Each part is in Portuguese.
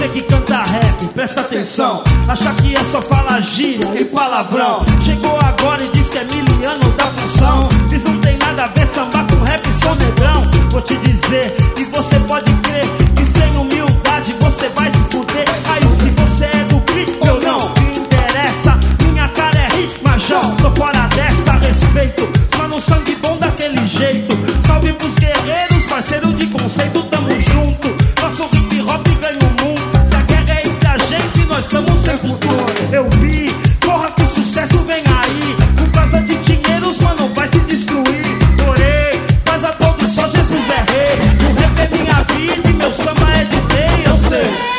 Você que canta rap, presta atenção. Acha que é só falar gíria e palavrão. Chegou agora e diz que é miliano da função. Diz não tem nada a ver sambar com rap, sou negrão. Vou te dizer, e você pode crer, que sem humildade você vai se fuder. Aí se você é do crime ou não, me interessa. Minha cara é rimajão, tô fora dessa, respeito. Mano, sangue bom daquele jeito. Salve pros guerreiros, parceiro de conceito, tamo junto. Nosso hip hop ganha o mundo. Se a guerra é entre a gente, nós estamos sem futuro. Eu vi, porra que o sucesso vem aí. Por causa de dinheiro, os mano vai se destruir. Orei, faz a todos só Jesus é rei. O rap é minha vida e meu samba é de rei, eu sei.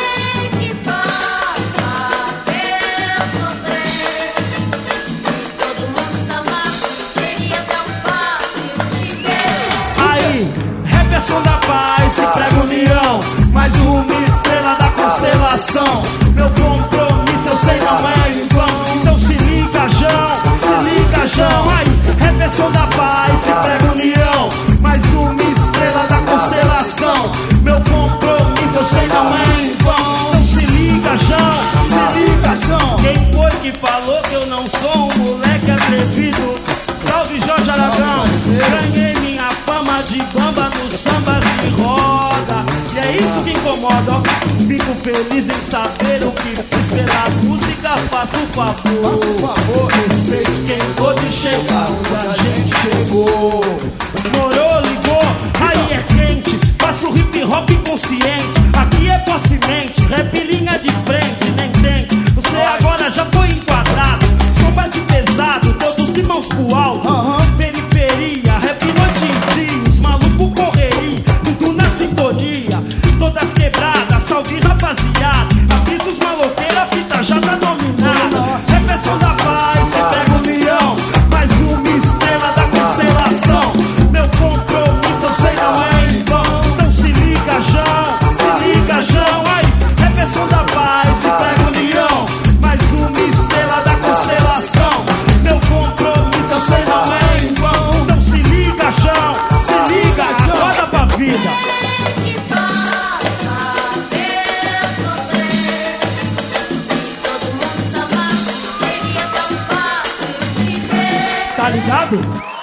Som da paz e prega união, mais uma estrela da constelação. Meu compromisso eu sei não é em vão. Então se liga, Jão. Aí, rap é som da paz e prega união, mais uma estrela da constelação. Meu compromisso eu sei não é em vão. Então se liga, Jão. Quem foi que falou que eu não sou um moleque atrevido? Salve Jorge Aragão. Ganhei minha fama de bamba no samba de roda. E é isso que incomoda, ó. Fico feliz em saber o que fiz pela música. Faça o favor, respeite quem pôde chegar onde a gente chegou. Morou, ligou, aí é quente. Faço hip hop consciente. Aqui é possemente, rap linha de frente. Nem tem, você agora já foi enquadrado. Som bate pesado, todos de mãos pro alto. Periferia, rap noite em dia. Os malucos correria, tudo na sintonia. Todas quebradas, salve rapaziada. Avisa os maloqueiros, a fita já tá dominada. Rap é som da paz, cê pega união, mais uma estrela da constelação. Meu compromisso eu sei não é em vão. Então se liga, Jão. Aí, rap é som da paz, cê pega união, mais uma estrela da constelação. Meu compromisso eu sei não é em vão. Então se liga, Jão, acorda pra vida. Tá ligado?